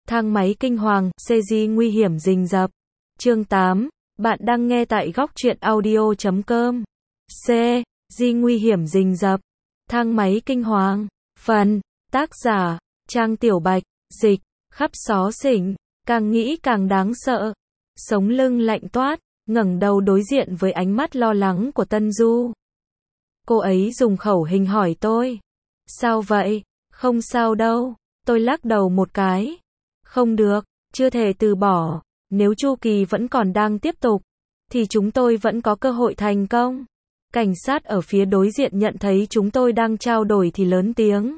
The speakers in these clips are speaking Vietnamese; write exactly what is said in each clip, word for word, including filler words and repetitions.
Thang máy kinh hoàng, xê giê nguy hiểm rình rập. Chương tám, bạn đang nghe tại góc truyện audio chấm com. C. Di nguy hiểm rình rập. Thang máy kinh hoàng. Phần. Tác giả. Trang Tiểu Bạch. Dịch. Khắp xó xỉnh. Càng nghĩ càng đáng sợ. Sống lưng lạnh toát, ngẩng đầu đối diện với ánh mắt lo lắng của Tân Du. Cô ấy dùng khẩu hình hỏi tôi. Sao vậy? Không sao đâu. Tôi lắc đầu một cái. Không được, chưa thể từ bỏ. Nếu chu kỳ vẫn còn đang tiếp tục, thì chúng tôi vẫn có cơ hội thành công. Cảnh sát ở phía đối diện nhận thấy chúng tôi đang trao đổi thì lớn tiếng.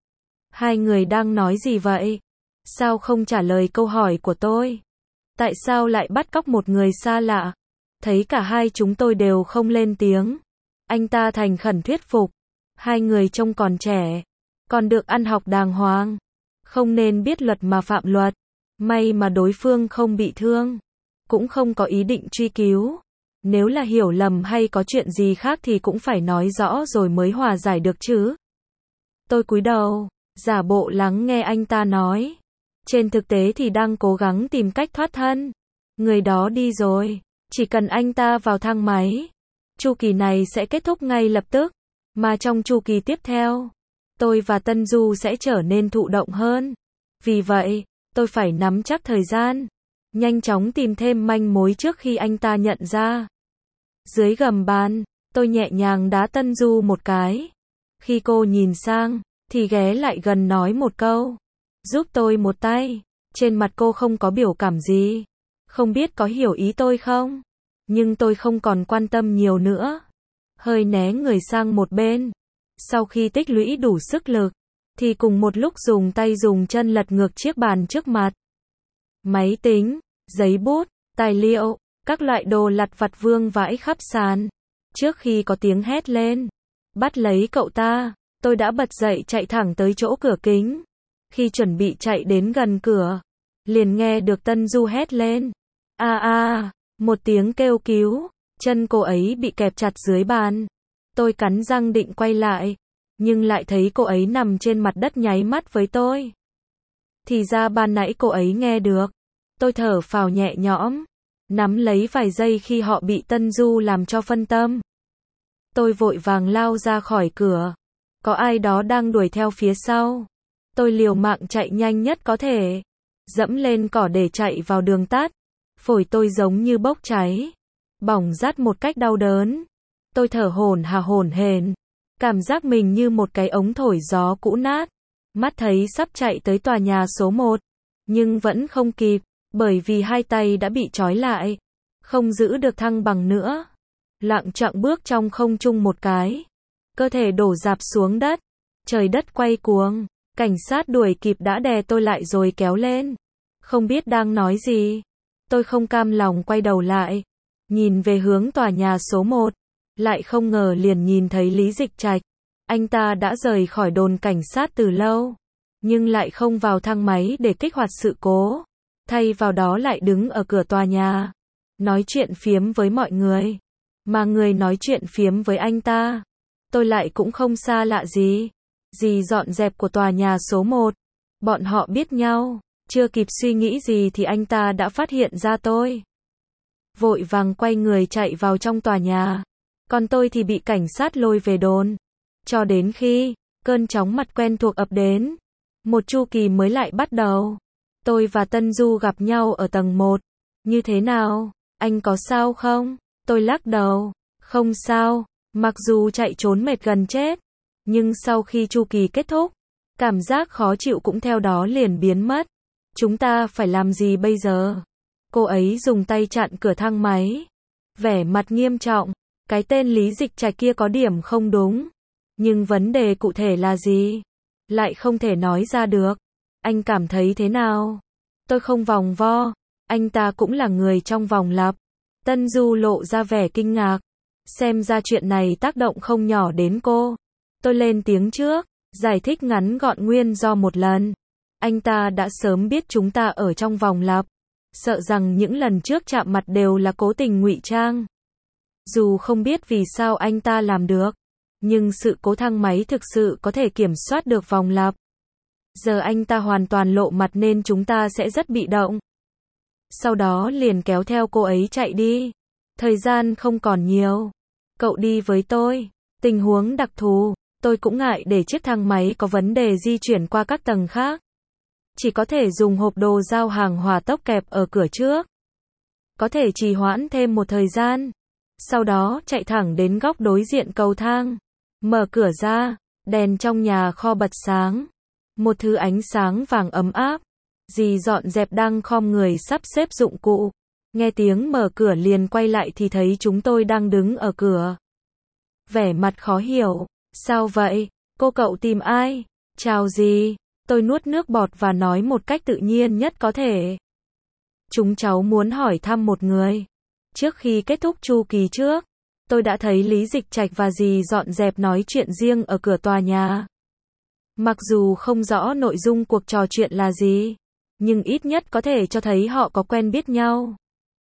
Hai người đang nói gì vậy? Sao không trả lời câu hỏi của tôi? Tại sao lại bắt cóc một người xa lạ? Thấy cả hai chúng tôi đều không lên tiếng. Anh ta thành khẩn thuyết phục. Hai người trông còn trẻ, còn được ăn học đàng hoàng. Không nên biết luật mà phạm luật. May mà đối phương không bị thương, cũng không có ý định truy cứu. Nếu là hiểu lầm hay có chuyện gì khác thì cũng phải nói rõ rồi mới hòa giải được chứ. Tôi cúi đầu, giả bộ lắng nghe anh ta nói. Trên thực tế thì đang cố gắng tìm cách thoát thân. Người đó đi rồi, chỉ cần anh ta vào thang máy, chu kỳ này sẽ kết thúc ngay lập tức. Mà trong chu kỳ tiếp theo, tôi và Tân Du sẽ trở nên thụ động hơn. Vì vậy, tôi phải nắm chắc thời gian, nhanh chóng tìm thêm manh mối trước khi anh ta nhận ra. Dưới gầm bàn, tôi nhẹ nhàng đá Tân Du một cái. Khi cô nhìn sang, thì ghé lại gần nói một câu. Giúp tôi một tay. Trên mặt cô không có biểu cảm gì. Không biết có hiểu ý tôi không? Nhưng tôi không còn quan tâm nhiều nữa. Hơi né người sang một bên. Sau khi tích lũy đủ sức lực, thì cùng một lúc dùng tay dùng chân lật ngược chiếc bàn trước mặt. Máy tính, giấy bút, tài liệu, các loại đồ lặt vặt vương vãi khắp sàn. Trước khi có tiếng hét lên, bắt lấy cậu ta, tôi đã bật dậy chạy thẳng tới chỗ cửa kính. Khi chuẩn bị chạy đến gần cửa, liền nghe được Tân Du hét lên. A a, một tiếng kêu cứu, chân cô ấy bị kẹp chặt dưới bàn. Tôi cắn răng định quay lại, nhưng lại thấy cô ấy nằm trên mặt đất nháy mắt với tôi. Thì ra ban nãy cô ấy nghe được. Tôi thở phào nhẹ nhõm, nắm lấy vài giây khi họ bị Tân Du làm cho phân tâm. Tôi vội vàng lao ra khỏi cửa. Có ai đó đang đuổi theo phía sau. Tôi liều mạng chạy nhanh nhất có thể, dẫm lên cỏ để chạy vào đường tắt. Phổi tôi giống như bốc cháy, bỏng rát một cách đau đớn. Tôi thở hổn hà hổn hển, cảm giác mình như một cái ống thổi gió cũ nát. Mắt thấy sắp chạy tới tòa nhà số một, nhưng vẫn không kịp, bởi vì hai tay đã bị trói lại, không giữ được thăng bằng nữa. Lạng chạng bước trong không trung một cái, cơ thể đổ rạp xuống đất, trời đất quay cuồng. Cảnh sát đuổi kịp đã đè tôi lại rồi kéo lên. Không biết đang nói gì. Tôi không cam lòng quay đầu lại, nhìn về hướng tòa nhà số một, lại không ngờ liền nhìn thấy Lý Dịch Trạch. Anh ta đã rời khỏi đồn cảnh sát từ lâu, nhưng lại không vào thang máy để kích hoạt sự cố. Thay vào đó lại đứng ở cửa tòa nhà, nói chuyện phiếm với mọi người. Mà người nói chuyện phiếm với anh ta, tôi lại cũng không xa lạ gì. Dì dọn dẹp của tòa nhà số một. Bọn họ biết nhau. Chưa kịp suy nghĩ gì thì anh ta đã phát hiện ra tôi. Vội vàng quay người chạy vào trong tòa nhà. Còn tôi thì bị cảnh sát lôi về đồn. Cho đến khi cơn chóng mặt quen thuộc ập đến, một chu kỳ mới lại bắt đầu. Tôi và Tân Du gặp nhau ở tầng một. Như thế nào? Anh có sao không? Tôi lắc đầu. Không sao. Mặc dù chạy trốn mệt gần chết, nhưng sau khi chu kỳ kết thúc, cảm giác khó chịu cũng theo đó liền biến mất. Chúng ta phải làm gì bây giờ? Cô ấy dùng tay chặn cửa thang máy, vẻ mặt nghiêm trọng. Cái tên Lý Dịch Trạch kia có điểm không đúng, nhưng vấn đề cụ thể là gì? Lại không thể nói ra được. Anh cảm thấy thế nào? Tôi không vòng vo. Anh ta cũng là người trong vòng lặp. Tân Du lộ ra vẻ kinh ngạc. Xem ra chuyện này tác động không nhỏ đến cô. Tôi lên tiếng trước, giải thích ngắn gọn nguyên do một lần. Anh ta đã sớm biết chúng ta ở trong vòng lặp, sợ rằng những lần trước chạm mặt đều là cố tình ngụy trang. Dù không biết vì sao anh ta làm được, nhưng sự cố thang máy thực sự có thể kiểm soát được vòng lặp. Giờ anh ta hoàn toàn lộ mặt nên chúng ta sẽ rất bị động. Sau đó liền kéo theo cô ấy chạy đi. Thời gian không còn nhiều. Cậu đi với tôi. Tình huống đặc thù, tôi cũng ngại để chiếc thang máy có vấn đề di chuyển qua các tầng khác. Chỉ có thể dùng hộp đồ giao hàng hỏa tốc kẹp ở cửa trước. Có thể trì hoãn thêm một thời gian. Sau đó chạy thẳng đến góc đối diện cầu thang. Mở cửa ra, đèn trong nhà kho bật sáng. Một thứ ánh sáng vàng ấm áp. Dì dọn dẹp đang khom người sắp xếp dụng cụ. Nghe tiếng mở cửa liền quay lại thì thấy chúng tôi đang đứng ở cửa. Vẻ mặt khó hiểu. Sao vậy? Cô cậu tìm ai? Chào dì. Tôi nuốt nước bọt và nói một cách tự nhiên nhất có thể. Chúng cháu muốn hỏi thăm một người. Trước khi kết thúc chu kỳ trước, tôi đã thấy Lý Dịch Trạch và dì dọn dẹp nói chuyện riêng ở cửa tòa nhà. Mặc dù không rõ nội dung cuộc trò chuyện là gì, nhưng ít nhất có thể cho thấy họ có quen biết nhau.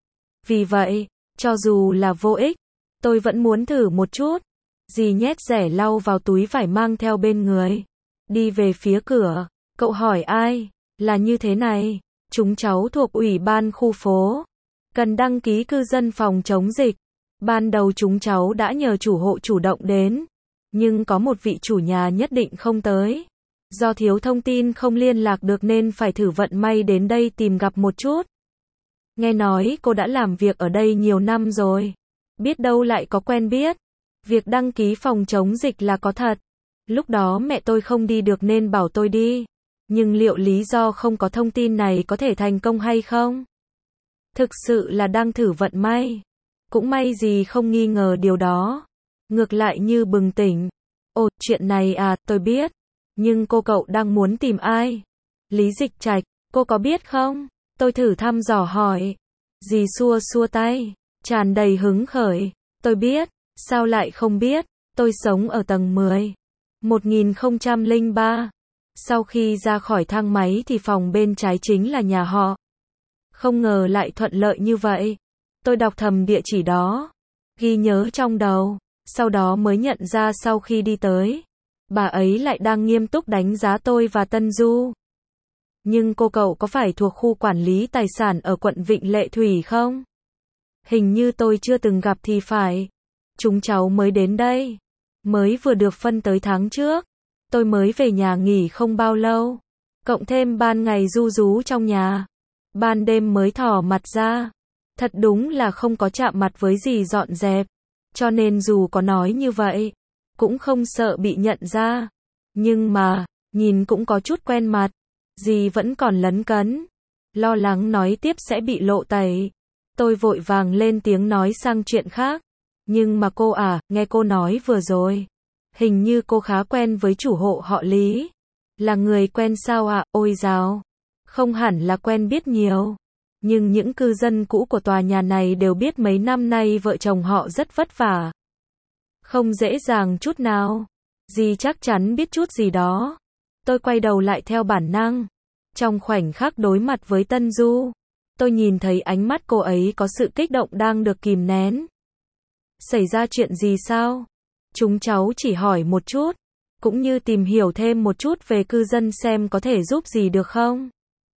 Vì vậy, cho dù là vô ích, tôi vẫn muốn thử một chút. Dì nhét rẻ lau vào túi vải mang theo bên người. Đi về phía cửa. Cậu hỏi ai? Là như thế này. Chúng cháu thuộc ủy ban khu phố. Cần đăng ký cư dân phòng chống dịch. Ban đầu chúng cháu đã nhờ chủ hộ chủ động đến. Nhưng có một vị chủ nhà nhất định không tới. Do thiếu thông tin không liên lạc được nên phải thử vận may đến đây tìm gặp một chút. Nghe nói cô đã làm việc ở đây nhiều năm rồi. Biết đâu lại có quen biết. Việc đăng ký phòng chống dịch là có thật. Lúc đó mẹ tôi không đi được nên bảo tôi đi. Nhưng liệu lý do không có thông tin này có thể thành công hay không? Thực sự là đang thử vận may. Cũng may gì không nghi ngờ điều đó. Ngược lại như bừng tỉnh. Ồ, chuyện này à, tôi biết. Nhưng cô cậu đang muốn tìm ai? Lý Dịch Trạch, cô có biết không? Tôi thử thăm dò hỏi. Dì xua xua tay, tràn đầy hứng khởi. Tôi biết, sao lại không biết? Tôi sống ở tầng mười. một nghìn không trăm lẻ ba. Sau khi ra khỏi thang máy thì phòng bên trái chính là nhà họ. Không ngờ lại thuận lợi như vậy. Tôi đọc thầm địa chỉ đó, ghi nhớ trong đầu, sau đó mới nhận ra sau khi đi tới, bà ấy lại đang nghiêm túc đánh giá tôi và Tân Du. Nhưng cô cậu có phải thuộc khu quản lý tài sản ở quận Vịnh Lệ Thủy không? Hình như tôi chưa từng gặp thì phải. Chúng cháu mới đến đây. Mới vừa được phân tới tháng trước. Tôi mới về nhà nghỉ không bao lâu. Cộng thêm ban ngày ru rú trong nhà. Ban đêm mới thỏ mặt ra. Thật đúng là không có chạm mặt với dì dọn dẹp. Cho nên dù có nói như vậy, cũng không sợ bị nhận ra. Nhưng mà, nhìn cũng có chút quen mặt. Dì vẫn còn lấn cấn. Lo lắng nói tiếp sẽ bị lộ tẩy. Tôi vội vàng lên tiếng nói sang chuyện khác. Nhưng mà cô à, nghe cô nói vừa rồi. Hình như cô khá quen với chủ hộ họ Lý. Là người quen sao ạ? À? Ôi dào. Không hẳn là quen biết nhiều. Nhưng những cư dân cũ của tòa nhà này đều biết mấy năm nay vợ chồng họ rất vất vả. Không dễ dàng chút nào. Dì chắc chắn biết chút gì đó. Tôi quay đầu lại theo bản năng. Trong khoảnh khắc đối mặt với Tân Du, tôi nhìn thấy ánh mắt cô ấy có sự kích động đang được kìm nén. Xảy ra chuyện gì sao? Chúng cháu chỉ hỏi một chút, cũng như tìm hiểu thêm một chút về cư dân xem có thể giúp gì được không?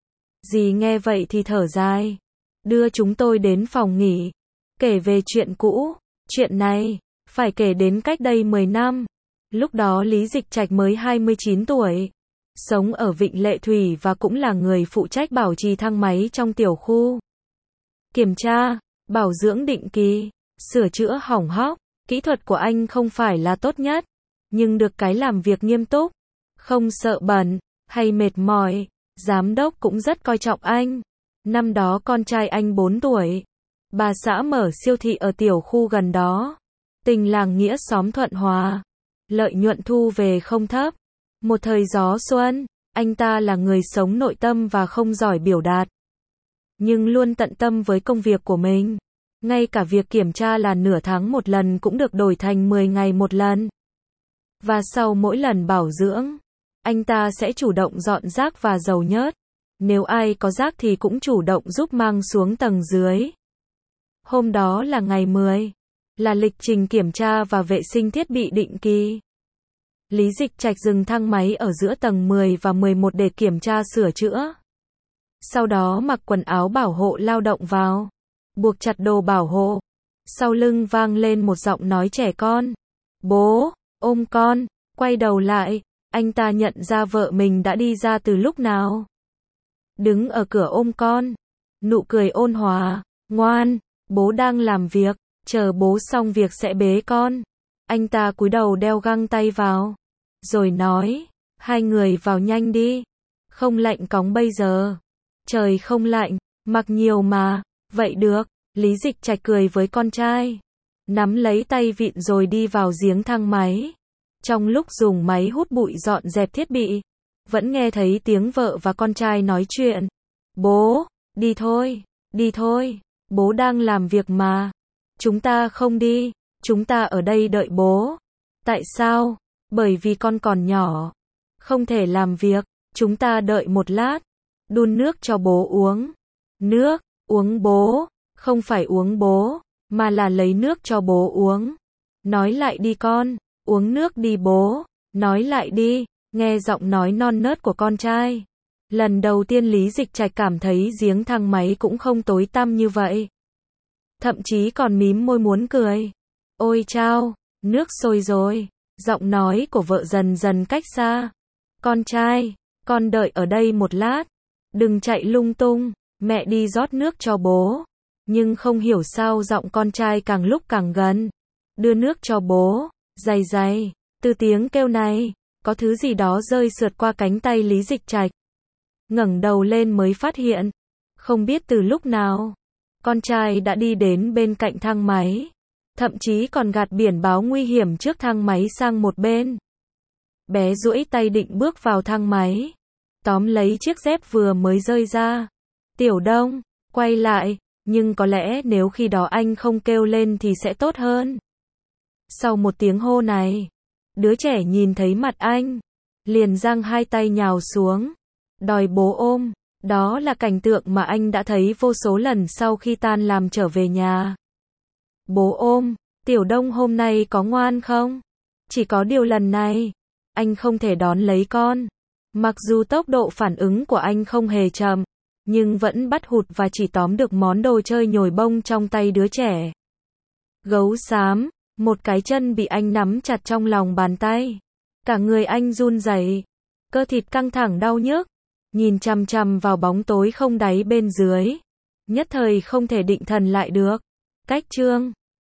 Dì nghe vậy thì thở dài, đưa chúng tôi đến phòng nghỉ, kể về chuyện cũ. Chuyện này, phải kể đến cách đây mười năm. Lúc đó Lý Dịch Trạch mới hai mươi chín tuổi, sống ở Vịnh Lệ Thủy và cũng là người phụ trách bảo trì thang máy trong tiểu khu. Kiểm tra, bảo dưỡng định kỳ, sửa chữa hỏng hóc. Kỹ thuật của anh không phải là tốt nhất, nhưng được cái làm việc nghiêm túc, không sợ bẩn, hay mệt mỏi. Giám đốc cũng rất coi trọng anh. Năm đó con trai anh bốn tuổi. Bà xã mở siêu thị ở tiểu khu gần đó. Tình làng nghĩa xóm thuận hòa. Lợi nhuận thu về không thấp. Một thời gió xuân, anh ta là người sống nội tâm và không giỏi biểu đạt. Nhưng luôn tận tâm với công việc của mình. Ngay cả việc kiểm tra là nửa tháng một lần cũng được đổi thành mười ngày một lần. Và sau mỗi lần bảo dưỡng, anh ta sẽ chủ động dọn rác và dầu nhớt. Nếu ai có rác thì cũng chủ động giúp mang xuống tầng dưới. Hôm đó là ngày mười, là lịch trình kiểm tra và vệ sinh thiết bị định kỳ. Lý Dịch Trạch dừng thang máy ở giữa tầng mười và mười một để kiểm tra sửa chữa. Sau đó mặc quần áo bảo hộ lao động vào, buộc chặt đồ bảo hộ. Sau lưng vang lên một giọng nói trẻ con. Bố, ôm con. Quay đầu lại, anh ta nhận ra vợ mình đã đi ra từ lúc nào. Đứng ở cửa ôm con, nụ cười ôn hòa. Ngoan, bố đang làm việc, chờ bố xong việc sẽ bế con. Anh ta cúi đầu đeo găng tay vào, rồi nói, hai người vào nhanh đi, không lạnh cóng bây giờ. Trời không lạnh, mặc nhiều mà. Vậy được. Lý Dịch Trạch cười với con trai, nắm lấy tay vịn rồi đi vào giếng thang máy. Trong lúc dùng máy hút bụi dọn dẹp thiết bị, vẫn nghe thấy tiếng vợ và con trai nói chuyện. Bố, đi thôi, đi thôi, bố đang làm việc mà. Chúng ta không đi, chúng ta ở đây đợi bố. Tại sao? Bởi vì con còn nhỏ, không thể làm việc, chúng ta đợi một lát. Đun nước cho bố uống. Nước, uống bố, không phải uống bố, mà là lấy nước cho bố uống. Nói lại đi con, uống nước đi bố, nói lại đi. Nghe giọng nói non nớt của con trai, lần đầu tiên Lý Dịch Trạch cảm thấy giếng thang máy cũng không tối tăm như vậy. Thậm chí còn mím môi muốn cười. Ôi chao, nước sôi rồi. Giọng nói của vợ dần dần cách xa. Con trai, con đợi ở đây một lát. Đừng chạy lung tung, mẹ đi rót nước cho bố. Nhưng không hiểu sao giọng con trai càng lúc càng gần. Đưa nước cho bố, dày dày. Từ tiếng kêu này, có thứ gì đó rơi sượt qua cánh tay Lý Dịch Trạch. Ngẩng đầu lên mới phát hiện, không biết từ lúc nào, con trai đã đi đến bên cạnh thang máy, thậm chí còn gạt biển báo nguy hiểm trước thang máy sang một bên. Bé duỗi tay định bước vào thang máy, tóm lấy chiếc dép vừa mới rơi ra. Tiểu Đông, quay lại, nhưng có lẽ nếu khi đó anh không kêu lên thì sẽ tốt hơn. Sau một tiếng hô này, đứa trẻ nhìn thấy mặt anh, liền giang hai tay nhào xuống, đòi bố ôm. Đó là cảnh tượng mà anh đã thấy vô số lần sau khi tan làm trở về nhà. Bố ôm, Tiểu Đông hôm nay có ngoan không? Chỉ có điều lần này, anh không thể đón lấy con. Mặc dù tốc độ phản ứng của anh không hề chậm, nhưng vẫn bắt hụt và chỉ tóm được món đồ chơi nhồi bông trong tay đứa trẻ. Gấu xám, một cái chân bị anh nắm chặt trong lòng bàn tay. Cả người anh run rẩy, cơ thịt căng thẳng đau nhức, nhìn chằm chằm vào bóng tối không đáy bên dưới. Nhất thời không thể định thần lại được. Cách chương